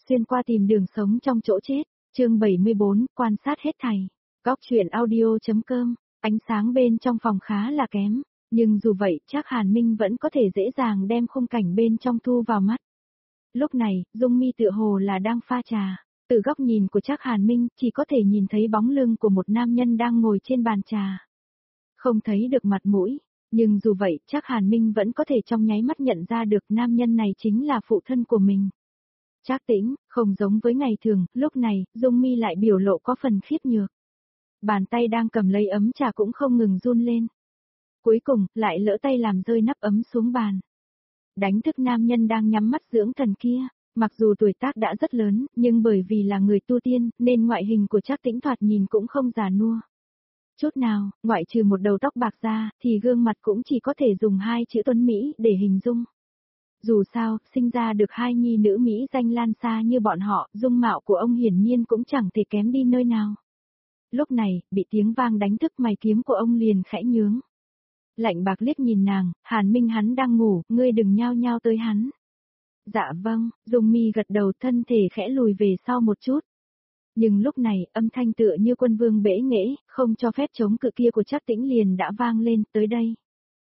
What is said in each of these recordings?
Xuyên qua tìm đường sống trong chỗ chết, chương 74, quan sát hết thảy. Góc truyện audio.com, ánh sáng bên trong phòng khá là kém, nhưng dù vậy chắc Hàn Minh vẫn có thể dễ dàng đem khung cảnh bên trong thu vào mắt. Lúc này, Dung Mi tựa hồ là đang pha trà, từ góc nhìn của chắc Hàn Minh chỉ có thể nhìn thấy bóng lưng của một nam nhân đang ngồi trên bàn trà. Không thấy được mặt mũi, nhưng dù vậy chắc Hàn Minh vẫn có thể trong nháy mắt nhận ra được nam nhân này chính là phụ thân của mình. Trác Tĩnh, không giống với ngày thường, lúc này, Dung Mi lại biểu lộ có phần khiếp nhược. Bàn tay đang cầm lấy ấm trà cũng không ngừng run lên. Cuối cùng, lại lỡ tay làm rơi nắp ấm xuống bàn. Đánh thức nam nhân đang nhắm mắt dưỡng thần kia, mặc dù tuổi tác đã rất lớn, nhưng bởi vì là người tu tiên, nên ngoại hình của Trác Tĩnh thoạt nhìn cũng không già nua. Chút nào, ngoại trừ một đầu tóc bạc ra, thì gương mặt cũng chỉ có thể dùng hai chữ tuấn Mỹ để hình dung. Dù sao, sinh ra được hai nhi nữ Mỹ danh lan xa như bọn họ, dung mạo của ông hiển nhiên cũng chẳng thể kém đi nơi nào. Lúc này, bị tiếng vang đánh thức mày kiếm của ông liền khẽ nhướng. Lạnh bạc liếc nhìn nàng, Hàn Minh hắn đang ngủ, ngươi đừng nhao nhao tới hắn. Dạ vâng, Dung Mi gật đầu, thân thể khẽ lùi về sau một chút. Nhưng lúc này, âm thanh tựa như quân vương bể nghễ, không cho phép chống cự kia của Trác Tĩnh liền đã vang lên, tới đây.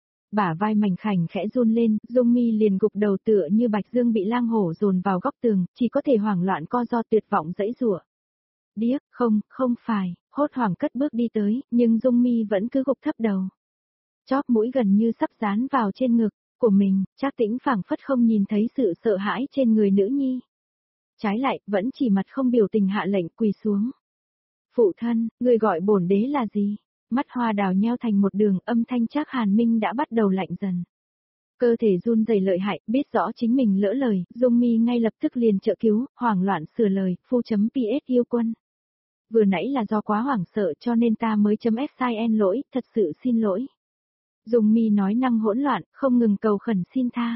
Bả vai mảnh khảnh khẽ run lên, Dung Mi liền gục đầu tựa như bạch dương bị lang hổ dồn vào góc tường, chỉ có thể hoảng loạn co do tuyệt vọng giãy giụa. Điếc, không phải, hốt hoảng cất bước đi tới, nhưng Dung Mi vẫn cứ gục thấp đầu. Chóp mũi gần như sắp dán vào trên ngực của mình, Trác Tĩnh phảng phất không nhìn thấy sự sợ hãi trên người nữ nhi. Trái lại, vẫn chỉ mặt không biểu tình hạ lệnh quỳ xuống. Phụ thân, người gọi bổn đế là gì? Mắt hoa đào nheo thành một đường, âm thanh Trác Hàn Minh đã bắt đầu lạnh dần. Cơ thể run rẩy lợi hại, biết rõ chính mình lỡ lời, Dung Mi ngay lập tức liền trợ cứu, hoảng loạn sửa lời, phu.ps yêu quân. Vừa nãy là do quá hoảng sợ cho nên ta mới .sin lỗi, thật sự xin lỗi. Dung Mi nói năng hỗn loạn, không ngừng cầu khẩn xin tha.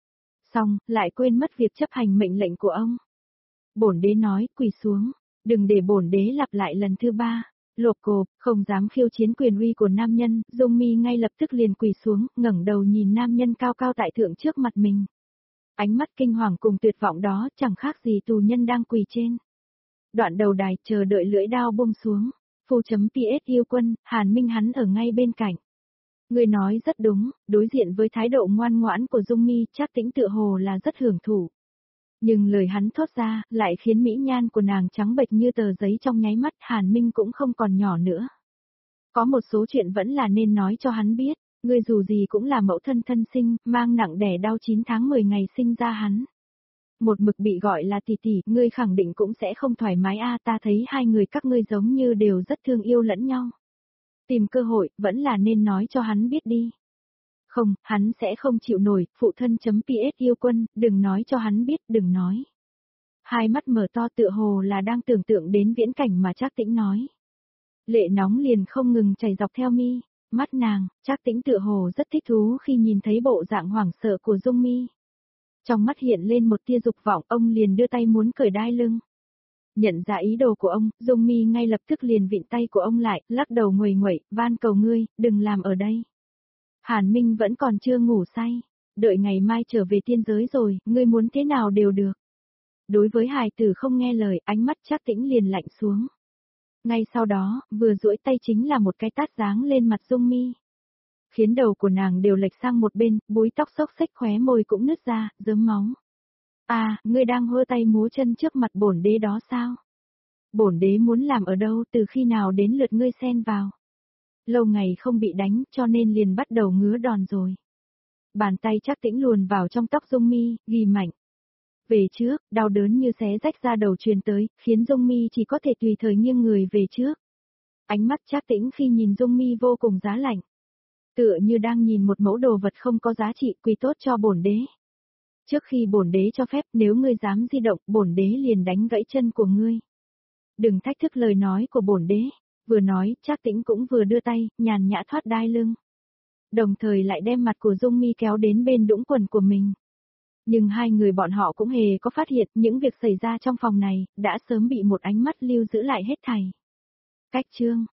Xong, lại quên mất việc chấp hành mệnh lệnh của ông. Bổn đế nói, quỳ xuống, đừng để bổn đế lặp lại lần thứ ba. Lột cộp, không dám khiêu chiến quyền uy của nam nhân, Dung Mi ngay lập tức liền quỳ xuống, ngẩng đầu nhìn nam nhân cao cao tại thượng trước mặt mình. Ánh mắt kinh hoàng cùng tuyệt vọng đó chẳng khác gì tù nhân đang quỳ trên. Đoạn đầu đài chờ đợi lưỡi đao buông xuống. Phu.ps yêu quân, Hàn Minh hắn ở ngay bên cạnh. Người nói rất đúng, đối diện với thái độ ngoan ngoãn của Dung Mi, Trác Tĩnh tựa hồ là rất hưởng thụ. Nhưng lời hắn thốt ra, lại khiến mỹ nhan của nàng trắng bệch như tờ giấy trong nháy mắt, Hàn Minh cũng không còn nhỏ nữa. Có một số chuyện vẫn là nên nói cho hắn biết, ngươi dù gì cũng là mẫu thân thân sinh, mang nặng đẻ đau 9 tháng 10 ngày sinh ra hắn. Một mực bị gọi là tỷ tỷ, ngươi khẳng định cũng sẽ không thoải mái ta thấy hai người các ngươi giống như đều rất thương yêu lẫn nhau. Tìm cơ hội, vẫn là nên nói cho hắn biết đi. Không, hắn sẽ không chịu nổi, phụ thân.ps yêu quân, đừng nói cho hắn biết, đừng nói. Hai mắt mở to tựa hồ là đang tưởng tượng đến viễn cảnh mà Trác Tĩnh nói. Lệ nóng liền không ngừng chảy dọc theo mi, mắt nàng, Trác Tĩnh tựa hồ rất thích thú khi nhìn thấy bộ dạng hoảng sợ của Dung Mi. Trong mắt hiện lên một tia dục vọng, ông liền đưa tay muốn cởi đai lưng. Nhận ra ý đồ của ông, Dung Mi ngay lập tức liền vịn tay của ông lại, lắc đầu nguầy nguậy, van cầu ngươi, đừng làm ở đây. Hàn Minh vẫn còn chưa ngủ say, đợi ngày mai trở về tiên giới rồi, ngươi muốn thế nào đều được. Đối với hài tử không nghe lời, ánh mắt Trác Tĩnh liền lạnh xuống. Ngay sau đó, vừa duỗi tay chính là một cái tát giáng lên mặt Dung Mi. Khiến đầu của nàng đều lệch sang một bên, búi tóc xốc xếch, khóe môi cũng nứt ra, rớm máu. Ngươi đang hơ tay múa chân trước mặt bổn đế đó sao? Bổn đế muốn làm ở đâu, từ khi nào đến lượt ngươi xen vào? Lâu ngày không bị đánh, cho nên liền bắt đầu ngứa đòn rồi. Bàn tay Trác Tĩnh luồn vào trong tóc Dung Mi, ghi mạnh. Về trước, đau đớn như xé rách da đầu truyền tới, khiến Dung Mi chỉ có thể tùy thời nghiêng người về trước. Ánh mắt Trác Tĩnh khi nhìn Dung Mi vô cùng giá lạnh. Tựa như đang nhìn một mẫu đồ vật không có giá trị, quy tốt cho bổn đế. Trước khi bổn đế cho phép, nếu ngươi dám di động, bổn đế liền đánh gãy chân của ngươi. Đừng thách thức lời nói của bổn đế. Vừa nói, Trác Tĩnh cũng vừa đưa tay, nhàn nhã thoát đai lưng. Đồng thời lại đem mặt của Dung Mi kéo đến bên đũng quần của mình. Nhưng hai người bọn họ cũng hề có phát hiện những việc xảy ra trong phòng này, đã sớm bị một ánh mắt lưu giữ lại hết thảy. Cách chương